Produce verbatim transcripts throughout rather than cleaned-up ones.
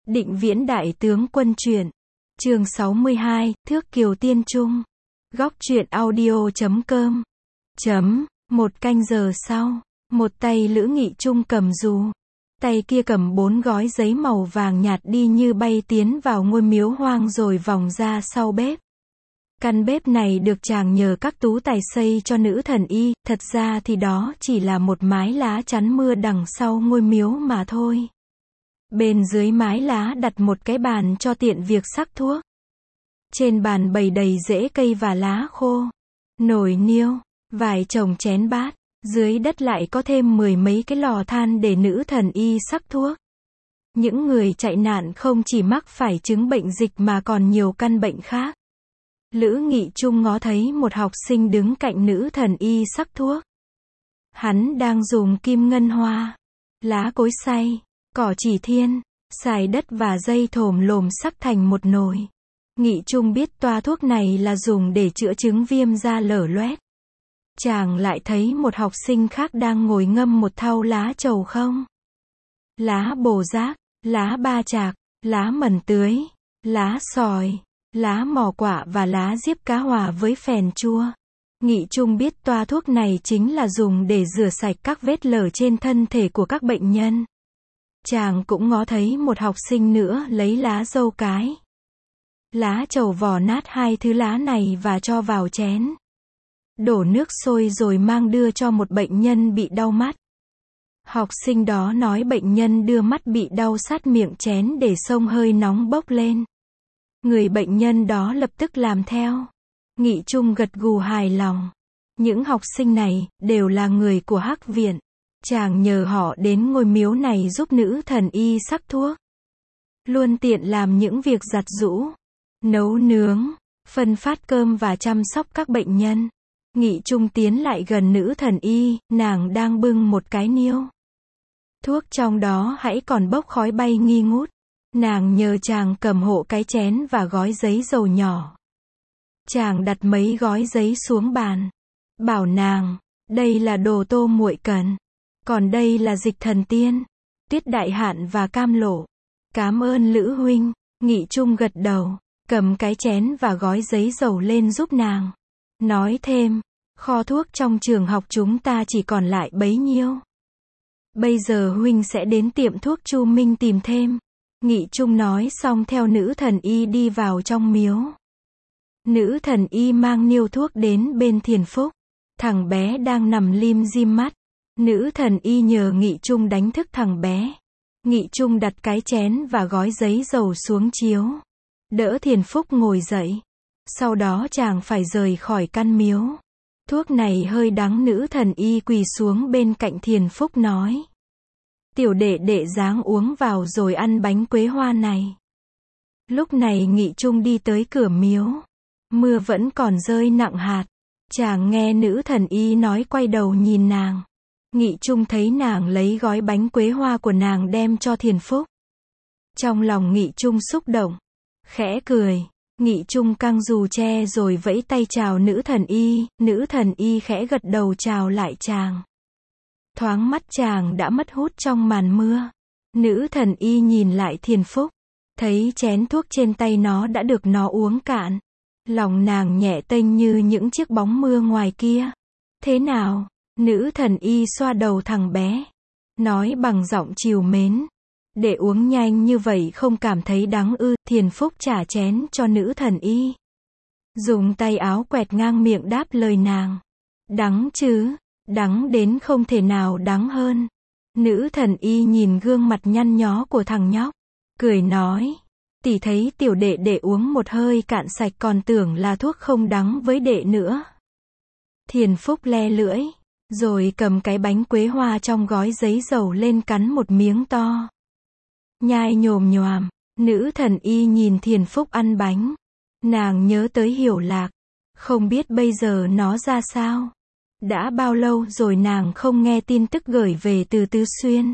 Định Viễn Đại Tướng Quân truyện. Chương sáu mươi hai, Thước Kiều Tiên Trung. Góc truyện audio chấm com. Chấm, một canh giờ sau, một tay Lữ Nghị Trung cầm dù, tay kia cầm bốn gói giấy màu vàng nhạt đi như bay tiến vào ngôi miếu hoang rồi vòng ra sau bếp. Căn bếp này được chàng nhờ các tú tài xây cho nữ thần y, thật ra thì đó chỉ là một mái lá chắn mưa đằng sau ngôi miếu mà thôi. Bên dưới mái lá đặt một cái bàn cho tiện việc sắc thuốc. Trên bàn bày đầy rễ cây và lá khô, nồi niêu, vài chồng chén bát, dưới đất lại có thêm mười mấy cái lò than để nữ thần y sắc thuốc. Những người chạy nạn không chỉ mắc phải chứng bệnh dịch mà còn nhiều căn bệnh khác. Lữ Nghị Trung ngó thấy một học sinh đứng cạnh nữ thần y sắc thuốc. Hắn đang dùng kim ngân hoa, lá cối xay, cỏ chỉ thiên, xài đất và dây thồm lồm sắc thành một nồi. Nghị Trung biết toa thuốc này là dùng để chữa chứng viêm da lở loét. Chàng lại thấy một học sinh khác đang ngồi ngâm một thau lá trầu không. Lá bồ giác, lá ba chạc, lá mần tưới, lá sòi, lá mò quạ và lá diếp cá hòa với phèn chua. Nghị Trung biết toa thuốc này chính là dùng để rửa sạch các vết lở trên thân thể của các bệnh nhân. Chàng cũng ngó thấy một học sinh nữa lấy lá dâu cái, lá trầu vò nát hai thứ lá này và cho vào chén, đổ nước sôi rồi mang đưa cho một bệnh nhân bị đau mắt. Học sinh đó nói bệnh nhân đưa mắt bị đau sát miệng chén để xông hơi nóng bốc lên. Người bệnh nhân đó lập tức làm theo. Nghị Trung gật gù hài lòng. Những học sinh này đều là người của Hắc Viện. Chàng nhờ họ đến ngôi miếu này giúp nữ thần y sắc thuốc. Luôn tiện làm những việc giặt giũ, nấu nướng, phân phát cơm và chăm sóc các bệnh nhân. Nghị Trung tiến lại gần nữ thần y, nàng đang bưng một cái niêu. Thuốc trong đó hãy còn bốc khói bay nghi ngút. Nàng nhờ chàng cầm hộ cái chén và gói giấy dầu nhỏ. Chàng đặt mấy gói giấy xuống bàn, bảo nàng, đây là đồ Tô muội cần, còn đây là dịch thần tiên, tuyết đại hạn và cam lộ. Cám ơn Lữ huynh. Nghị Trung gật đầu, cầm cái chén và gói giấy dầu lên giúp nàng. Nói thêm, kho thuốc trong trường học chúng ta chỉ còn lại bấy nhiêu. Bây giờ huynh sẽ đến tiệm thuốc Chu Minh tìm thêm. Nghị Trung nói xong theo nữ thần y đi vào trong miếu. Nữ thần y mang niêu thuốc đến bên Thiền Phúc. Thằng bé đang nằm lim dim mắt. Nữ thần y nhờ Nghị Trung đánh thức thằng bé. Nghị Trung đặt cái chén và gói giấy dầu xuống chiếu, đỡ Thiền Phúc ngồi dậy. Sau đó chàng phải rời khỏi căn miếu. Thuốc này hơi đắng. Nữ thần y quỳ xuống bên cạnh Thiền Phúc nói, tiểu đệ đệ dáng uống vào rồi ăn bánh quế hoa này. Lúc này Nghị Trung đi tới cửa miếu. Mưa vẫn còn rơi nặng hạt. Chàng nghe nữ thần y nói quay đầu nhìn nàng. Nghị Trung thấy nàng lấy gói bánh quế hoa của nàng đem cho Thiền Phúc. Trong lòng Nghị Trung xúc động, khẽ cười. Nghị Trung căng dù tre rồi vẫy tay chào nữ thần y. Nữ thần y khẽ gật đầu chào lại chàng. Thoáng mắt chàng đã mất hút trong màn mưa. Nữ thần y nhìn lại Thiền Phúc, thấy chén thuốc trên tay nó đã được nó uống cạn. Lòng nàng nhẹ tênh như những chiếc bóng mưa ngoài kia. Thế nào? Nữ thần y xoa đầu thằng bé, nói bằng giọng trìu mến. Để uống nhanh như vậy không cảm thấy đắng ư? Thiền Phúc trả chén cho nữ thần y, dùng tay áo quẹt ngang miệng đáp lời nàng. Đắng chứ, đắng đến không thể nào đắng hơn. Nữ thần y nhìn gương mặt nhăn nhó của thằng nhóc, cười nói, tỷ thấy tiểu đệ đệ uống một hơi cạn sạch còn tưởng là thuốc không đắng với đệ nữa. Thiền Phúc le lưỡi, rồi cầm cái bánh quế hoa trong gói giấy dầu lên cắn một miếng to. Nhai nhồm nhoàm. Nữ thần y nhìn Thiền Phúc ăn bánh. Nàng nhớ tới Hiểu Lạc. Không biết bây giờ nó ra sao. Đã bao lâu rồi nàng không nghe tin tức gửi về từ Tứ Xuyên.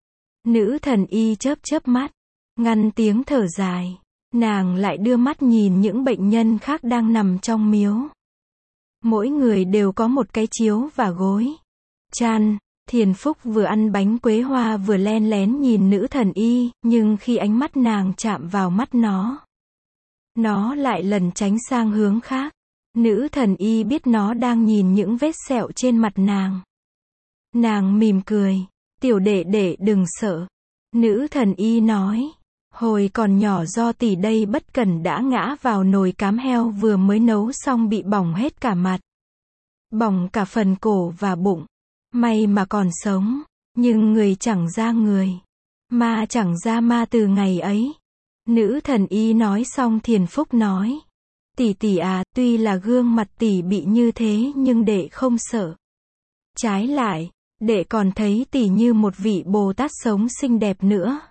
Nữ thần y chớp chớp mắt, ngăn tiếng thở dài. Nàng lại đưa mắt nhìn những bệnh nhân khác đang nằm trong miếu. Mỗi người đều có một cái chiếu và gối, chăn, Thiền Phúc vừa ăn bánh quế hoa vừa len lén nhìn nữ thần y, nhưng khi ánh mắt nàng chạm vào mắt nó, nó lại lẩn tránh sang hướng khác. Nữ thần y biết nó đang nhìn những vết sẹo trên mặt nàng. Nàng mỉm cười, tiểu đệ đệ đừng sợ. Nữ thần y nói, hồi còn nhỏ do tỷ đây bất cẩn đã ngã vào nồi cám heo vừa mới nấu xong bị bỏng hết cả mặt. Bỏng cả phần cổ và bụng. May mà còn sống, nhưng người chẳng ra người. Ma chẳng ra ma từ ngày ấy. Nữ thần y nói xong Thiền Phúc nói, tỷ tỷ à, tuy là gương mặt tỷ bị như thế nhưng đệ không sợ. Trái lại, đệ còn thấy tỷ như một vị Bồ Tát sống xinh đẹp nữa.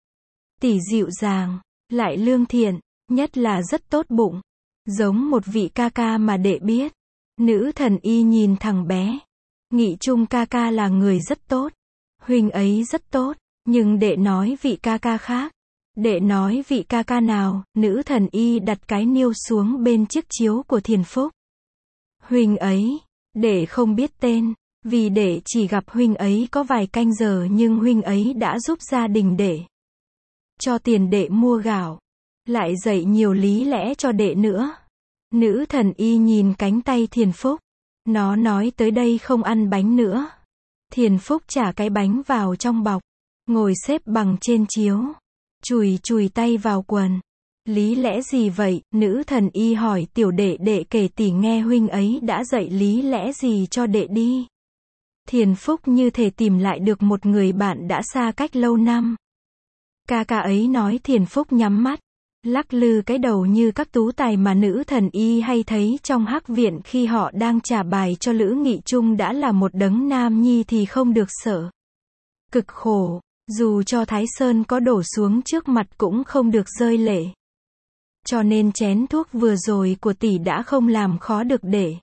Tỷ dịu dàng, lại lương thiện, nhất là rất tốt bụng. Giống một vị ca ca mà đệ biết. Nữ thần y nhìn thằng bé. Nghị Trung ca ca là người rất tốt. Huynh ấy rất tốt, nhưng đệ nói vị ca ca khác. Đệ nói vị ca ca nào? Nữ thần y đặt cái niêu xuống bên chiếc chiếu của Thiền Phúc. Huynh ấy, đệ không biết tên, vì đệ chỉ gặp huynh ấy có vài canh giờ nhưng huynh ấy đã giúp gia đình đệ. Cho tiền đệ mua gạo, lại dạy nhiều lý lẽ cho đệ nữa. Nữ thần y nhìn cánh tay Thiền Phúc. Nó nói tới đây không ăn bánh nữa. Thiền Phúc trả cái bánh vào trong bọc, ngồi xếp bằng trên chiếu, chùi chùi tay vào quần. Lý lẽ gì vậy? Nữ thần y hỏi tiểu đệ đệ kể tỷ nghe huynh ấy đã dạy lý lẽ gì cho đệ đi. Thiền Phúc như thể tìm lại được một người bạn đã xa cách lâu năm. Ca ca ấy nói. Thiền Phúc nhắm mắt, lắc lư cái đầu như các tú tài mà nữ thần y hay thấy trong hắc viện khi họ đang trả bài cho Lữ Nghị Trung đã là một đấng nam nhi thì không được sợ. Cực khổ, dù cho Thái Sơn có đổ xuống trước mặt cũng không được rơi lệ. Cho nên chén thuốc vừa rồi của tỷ đã không làm khó được đệ.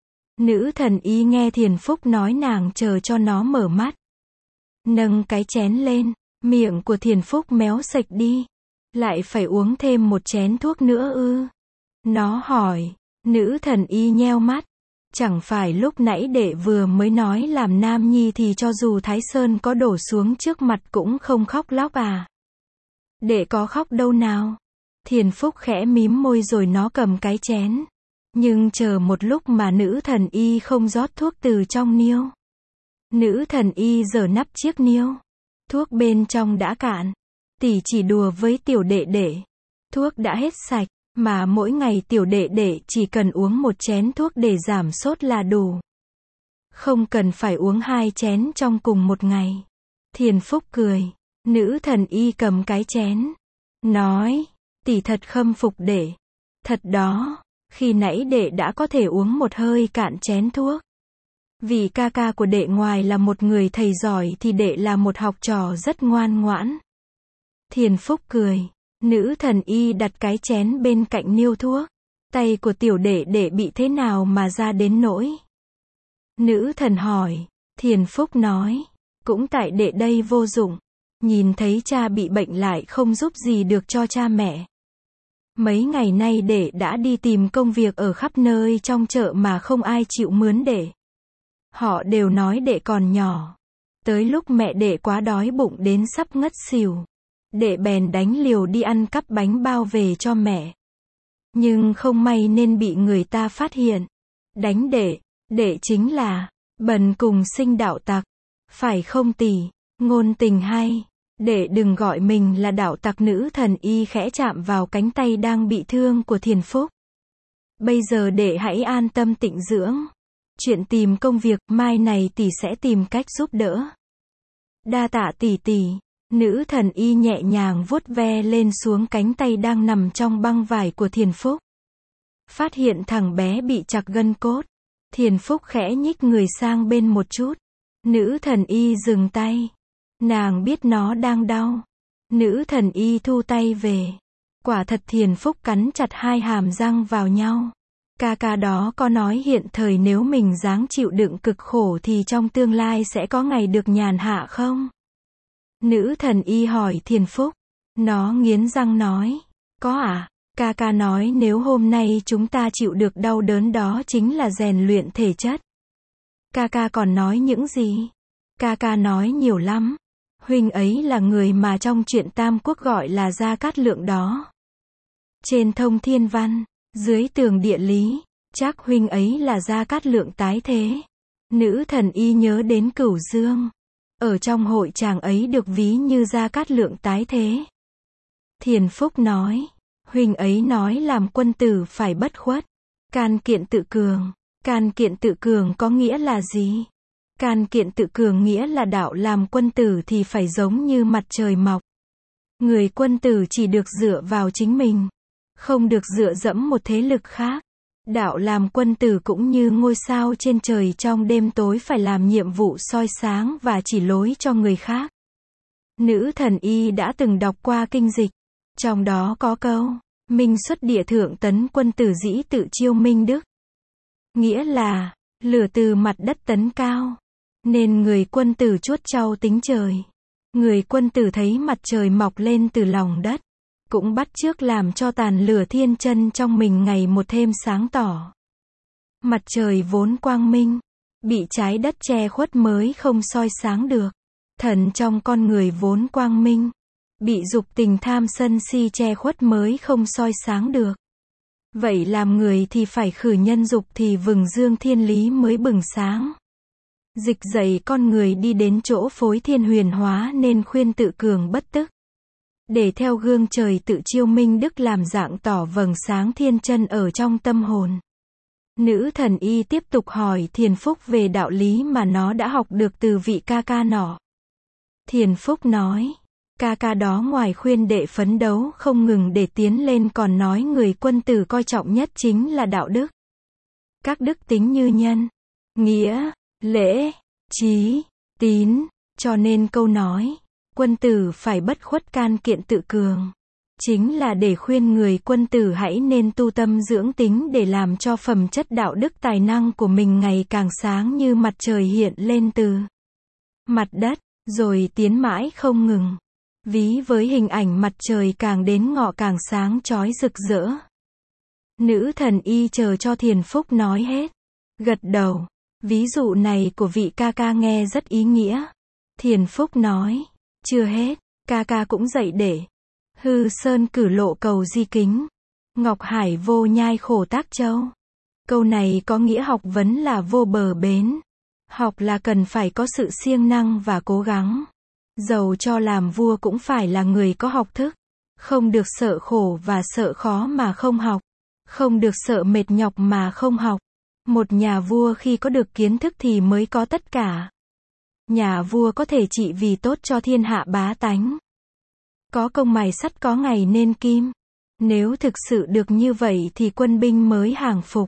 Nữ thần y nghe Thiền Phúc nói nàng chờ cho nó mở mắt. Nâng cái chén lên, miệng của Thiền Phúc méo sạch đi. Lại phải uống thêm một chén thuốc nữa ư? Nó hỏi. Nữ thần y nheo mắt. Chẳng phải lúc nãy đệ vừa mới nói làm nam nhi thì cho dù Thái Sơn có đổ xuống trước mặt cũng không khóc lóc à? Đệ có khóc đâu nào? Thiền Phúc khẽ mím môi rồi nó cầm cái chén. Nhưng chờ một lúc mà nữ thần y không rót thuốc từ trong niêu. Nữ thần y giở nắp chiếc niêu. Thuốc bên trong đã cạn. Tỷ chỉ đùa với tiểu đệ đệ. Thuốc đã hết sạch, mà mỗi ngày tiểu đệ đệ chỉ cần uống một chén thuốc để giảm sốt là đủ. Không cần phải uống hai chén trong cùng một ngày. Thiền Phúc cười. Nữ thần y cầm cái chén. Nói, tỷ thật khâm phục đệ. Thật đó, khi nãy đệ đã có thể uống một hơi cạn chén thuốc. Vì ca ca của đệ ngoài là một người thầy giỏi thì đệ là một học trò rất ngoan ngoãn. Thiền Phúc cười. Nữ thần y đặt cái chén bên cạnh niêu thuốc. Tay của tiểu đệ đệ bị thế nào mà ra đến nỗi? Nữ thần hỏi. Thiền Phúc nói. Cũng tại đệ đây vô dụng. Nhìn thấy cha bị bệnh lại không giúp gì được cho cha mẹ. Mấy ngày nay đệ đã đi tìm công việc ở khắp nơi trong chợ mà không ai chịu mướn đệ. Họ đều nói đệ còn nhỏ. Tới lúc mẹ đệ quá đói bụng đến sắp ngất xỉu. Đệ bèn đánh liều đi ăn cắp bánh bao về cho mẹ. Nhưng không may nên bị người ta phát hiện. Đánh đệ, đệ chính là bần cùng sinh đạo tặc. Phải không tỷ? Ngôn tình hay. Đệ đừng gọi mình là đạo tặc. Nữ thần y khẽ chạm vào cánh tay đang bị thương của Thiền Phúc. Bây giờ đệ hãy an tâm tịnh dưỡng. Chuyện tìm công việc, mai này tỷ sẽ tìm cách giúp đỡ. Đa tạ tỷ tỷ. Nữ thần y nhẹ nhàng vuốt ve lên xuống cánh tay đang nằm trong băng vải của Thiền Phúc. Phát hiện thằng bé bị chặt gân cốt. Thiền Phúc khẽ nhích người sang bên một chút. Nữ thần y dừng tay. Nàng biết nó đang đau. Nữ thần y thu tay về. Quả thật Thiền Phúc cắn chặt hai hàm răng vào nhau. Ca ca đó có nói hiện thời nếu mình dáng chịu đựng cực khổ thì trong tương lai sẽ có ngày được nhàn hạ không? Nữ thần y hỏi Thiền Phúc. Nó nghiến răng nói. Có à? Ca ca nói nếu hôm nay chúng ta chịu được đau đớn đó chính là rèn luyện thể chất. Ca ca còn nói những gì? Ca ca nói nhiều lắm. Huynh ấy là người mà trong truyện Tam Quốc gọi là Gia Cát Lượng đó. Trên thông thiên văn, dưới tường địa lý, chắc huynh ấy là Gia Cát Lượng tái thế. Nữ thần y nhớ đến Cửu Dương. Ở trong hội chàng ấy được ví như Gia Cát Lượng tái thế. Thiền Phúc nói, huynh ấy nói làm quân tử phải bất khuất. Can kiện tự cường. Can kiện tự cường có nghĩa là gì? Can kiện tự cường nghĩa là đạo làm quân tử thì phải giống như mặt trời mọc. Người quân tử chỉ được dựa vào chính mình, không được dựa dẫm một thế lực khác. Đạo làm quân tử cũng như ngôi sao trên trời trong đêm tối phải làm nhiệm vụ soi sáng và chỉ lối cho người khác. Nữ thần y đã từng đọc qua kinh dịch. Trong đó có câu, Minh xuất địa thượng tấn quân tử dĩ tự chiêu minh đức. Nghĩa là, lửa từ mặt đất tấn cao. Nên người quân tử chuốt trau tính trời. Người quân tử thấy mặt trời mọc lên từ lòng đất. Cũng bắt chước làm cho tàn lửa thiên chân trong mình ngày một thêm sáng tỏ. Mặt trời vốn quang minh, bị trái đất che khuất mới không soi sáng được. Thần trong con người vốn quang minh, bị dục tình tham sân si che khuất mới không soi sáng được. Vậy làm người thì phải khử nhân dục thì vừng dương thiên lý mới bừng sáng. Dịch dạy con người đi đến chỗ phối thiên huyền hóa nên khuyên tự cường bất tức. Để theo gương trời tự chiêu minh đức làm dạng tỏ vầng sáng thiên chân ở trong tâm hồn. Nữ thần y tiếp tục hỏi Thiền Phúc về đạo lý mà nó đã học được từ vị ca ca nọ. Thiền Phúc nói, ca ca đó ngoài khuyên đệ phấn đấu không ngừng để tiến lên còn nói người quân tử coi trọng nhất chính là đạo đức. Các đức tính như nhân, nghĩa, lễ, trí, tín, cho nên câu nói, quân tử phải bất khuất can kiện tự cường. Chính là để khuyên người quân tử hãy nên tu tâm dưỡng tính để làm cho phẩm chất đạo đức tài năng của mình ngày càng sáng như mặt trời hiện lên từ mặt đất, rồi tiến mãi không ngừng. Ví với hình ảnh mặt trời càng đến ngọ càng sáng chói rực rỡ. Nữ thần y chờ cho Thiền Phúc nói hết. Gật đầu. Ví dụ này của vị ca ca nghe rất ý nghĩa. Thiền Phúc nói, chưa hết, ca ca cũng dạy để. Hư sơn cử lộ cầu di kính. Ngọc Hải vô nhai khổ tác châu. Câu này có nghĩa học vấn là vô bờ bến. Học là cần phải có sự siêng năng và cố gắng. Dầu cho làm vua cũng phải là người có học thức. Không được sợ khổ và sợ khó mà không học. Không được sợ mệt nhọc mà không học. Một nhà vua khi có được kiến thức thì mới có tất cả. Nhà vua có thể trị vì tốt cho thiên hạ bá tánh. Có công mài sắt có ngày nên kim. Nếu thực sự được như vậy thì quân binh mới hàng phục.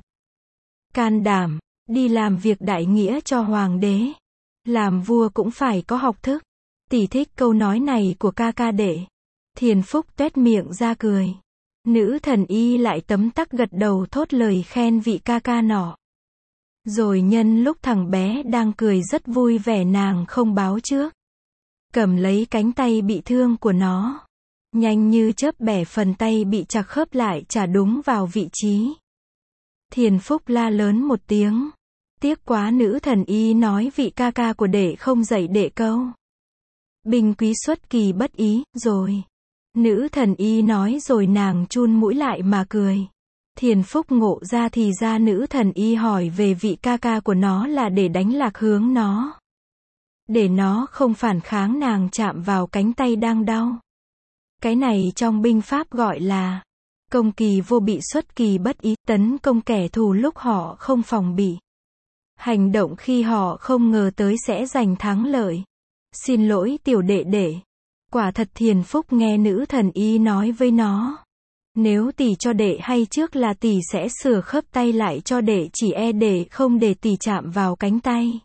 Can đảm, đi làm việc đại nghĩa cho hoàng đế. Làm vua cũng phải có học thức. Tỷ thích câu nói này của ca ca đệ. Thiền Phúc tuét miệng ra cười. Nữ thần y lại tấm tắc gật đầu thốt lời khen vị ca ca nọ. Rồi nhân lúc thằng bé đang cười rất vui vẻ nàng không báo trước. Cầm lấy cánh tay bị thương của nó. Nhanh như chớp bẻ phần tay bị chặt khớp lại trả đúng vào vị trí. Thiền Phúc la lớn một tiếng. Tiếc quá nữ thần y nói vị ca ca của đệ không dạy đệ câu. Binh quý xuất kỳ bất ý, rồi. Nữ thần y nói rồi nàng chun mũi lại mà cười. Thiền Phúc ngộ ra thì ra nữ thần y hỏi về vị ca ca của nó là để đánh lạc hướng nó. Để nó không phản kháng nàng chạm vào cánh tay đang đau. Cái này trong binh pháp gọi là công kỳ vô bị xuất kỳ bất ý, tấn công kẻ thù lúc họ không phòng bị. Hành động khi họ không ngờ tới sẽ giành thắng lợi. Xin lỗi tiểu đệ đệ. Quả thật Thiền Phúc nghe nữ thần y nói với nó. Nếu tỷ cho đệ hay trước là tỷ sẽ sửa khớp tay lại cho đệ chỉ e để không để tỷ chạm vào cánh tay.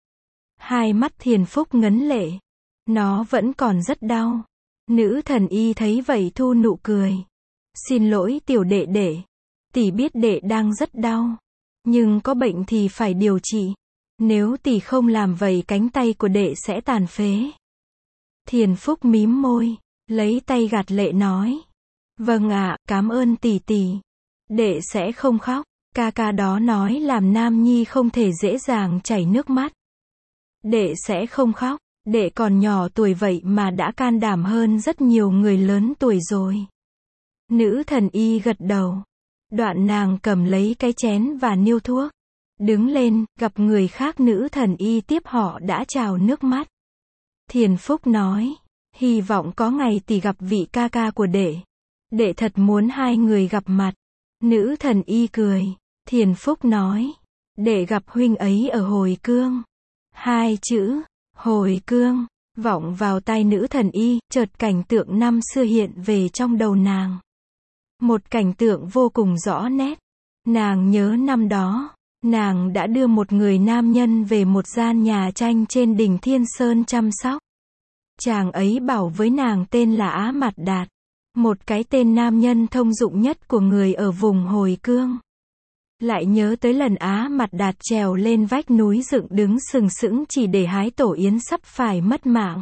Hai mắt Thiền Phúc ngấn lệ. Nó vẫn còn rất đau. Nữ thần y thấy vậy thu nụ cười. Xin lỗi tiểu đệ đệ. Tỷ biết đệ đang rất đau. Nhưng có bệnh thì phải điều trị. Nếu tỷ không làm vậy cánh tay của đệ sẽ tàn phế. Thiền Phúc mím môi. Lấy tay gạt lệ nói. Vâng ạ, cảm ơn tỷ tỷ. Đệ sẽ không khóc. Ca ca đó nói làm nam nhi không thể dễ dàng chảy nước mắt. đệ sẽ không khóc, đệ còn nhỏ tuổi vậy mà đã can đảm hơn rất nhiều người lớn tuổi rồi. Nữ thần y gật đầu. Đoạn nàng cầm lấy cái chén và niêu thuốc. Đứng lên, gặp người khác nữ thần y tiếp họ đã trào nước mắt. Thiền Phúc nói, hy vọng có ngày tỷ gặp vị ca ca của đệ. Đệ thật muốn hai người gặp mặt. Nữ thần y cười. Thiền Phúc nói, đệ gặp huynh ấy ở Hồi Cương. Hai chữ, Hồi Cương, vọng vào tai nữ thần y, chợt cảnh tượng năm xưa hiện về trong đầu nàng. Một cảnh tượng vô cùng rõ nét. Nàng nhớ năm đó, nàng đã đưa một người nam nhân về một gian nhà tranh trên đỉnh Thiên Sơn chăm sóc. Chàng ấy bảo với nàng tên là Á Mạt Đạt, một cái tên nam nhân thông dụng nhất của người ở vùng Hồi Cương. Lại nhớ tới lần Á Mạt Đạt trèo lên vách núi dựng đứng sừng sững chỉ để hái tổ yến sắp phải mất mạng.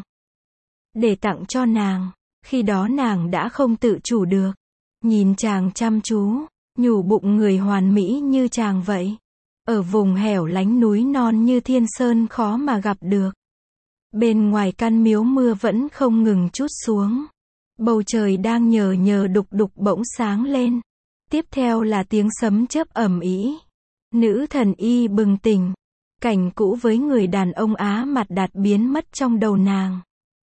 Để tặng cho nàng, khi đó nàng đã không tự chủ được. Nhìn chàng chăm chú, nhủ bụng người hoàn mỹ như chàng vậy. Ở vùng hẻo lánh núi non như Thiên Sơn khó mà gặp được. Bên ngoài căn miếu mưa vẫn không ngừng trút xuống. Bầu trời đang nhờ nhờ đục đục bỗng sáng lên. Tiếp theo là tiếng sấm chớp ầm ĩ. Nữ thần y bừng tỉnh. Cảnh cũ với người đàn ông Á Mạt Đạt biến mất trong đầu nàng.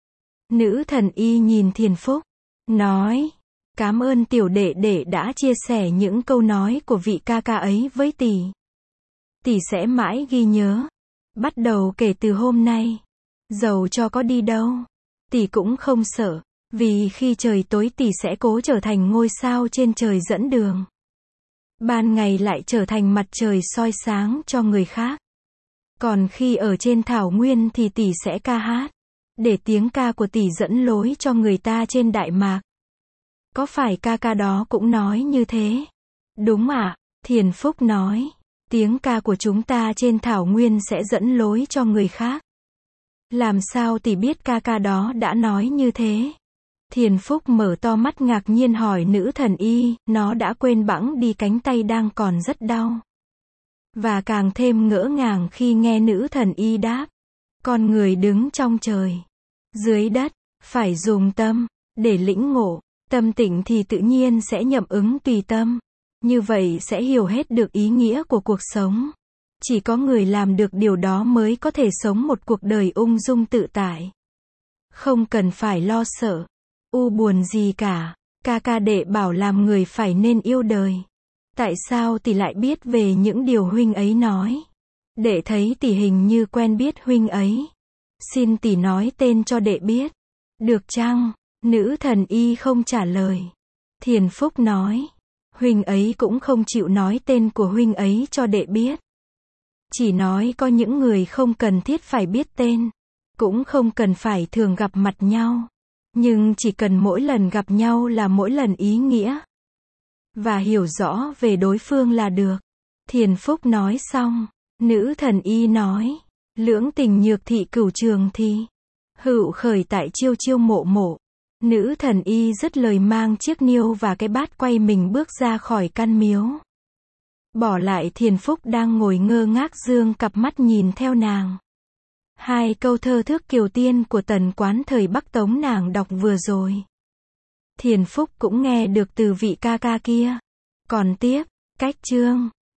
Nữ thần y nhìn Thiền Phúc, nói, cảm ơn tiểu đệ đệ đã chia sẻ những câu nói của vị ca ca ấy với tỷ. Tỷ sẽ mãi ghi nhớ. Bắt đầu kể từ hôm nay, dầu cho có đi đâu, tỷ cũng không sợ, vì khi trời tối tỷ sẽ cố trở thành ngôi sao trên trời dẫn đường. Ban ngày lại trở thành mặt trời soi sáng cho người khác. Còn khi ở trên thảo nguyên thì tỷ sẽ ca hát, để tiếng ca của tỷ dẫn lối cho người ta trên Đại Mạc. Có phải ca ca đó cũng nói như thế? Đúng ạ, Thiền Phúc nói. Tiếng ca của chúng ta trên thảo nguyên sẽ dẫn lối cho người khác. Làm sao tỷ biết ca ca đó đã nói như thế? Thiền Phúc mở to mắt ngạc nhiên hỏi nữ thần y, nó đã quên bẵng đi cánh tay đang còn rất đau. Và càng thêm ngỡ ngàng khi nghe nữ thần y đáp. Con người đứng trong trời, dưới đất, phải dùng tâm, để lĩnh ngộ. Tâm tỉnh thì tự nhiên sẽ nhậm ứng tùy tâm. Như vậy sẽ hiểu hết được ý nghĩa của cuộc sống. Chỉ có người làm được điều đó mới có thể sống một cuộc đời ung dung tự tại. Không cần phải lo sợ, u buồn gì cả. Ca ca đệ bảo làm người phải nên yêu đời. Tại sao tỷ lại biết về những điều huynh ấy nói? Đệ thấy tỷ hình như quen biết huynh ấy. Xin tỷ nói tên cho đệ biết. Được chăng? Nữ thần y không trả lời. Thiền Phúc nói. Huynh ấy cũng không chịu nói tên của huynh ấy cho đệ biết. Chỉ nói có những người không cần thiết phải biết tên. Cũng không cần phải thường gặp mặt nhau. Nhưng chỉ cần mỗi lần gặp nhau là mỗi lần ý nghĩa. Và hiểu rõ về đối phương là được. Thiền Phúc nói xong. Nữ thần y nói. Lưỡng tình nhược thị cửu trường thì. Hữu khởi tại chiêu chiêu mộ mộ. Nữ thần y dứt lời mang chiếc niêu và cái bát quay mình bước ra khỏi căn miếu. Bỏ lại Thiền Phúc đang ngồi ngơ ngác dương cặp mắt nhìn theo nàng. Hai câu thơ thước kiều tiên của Tần Quán thời Bắc Tống nàng đọc vừa rồi. Thiền Phúc cũng nghe được từ vị ca ca kia. Còn tiếp, cách chương.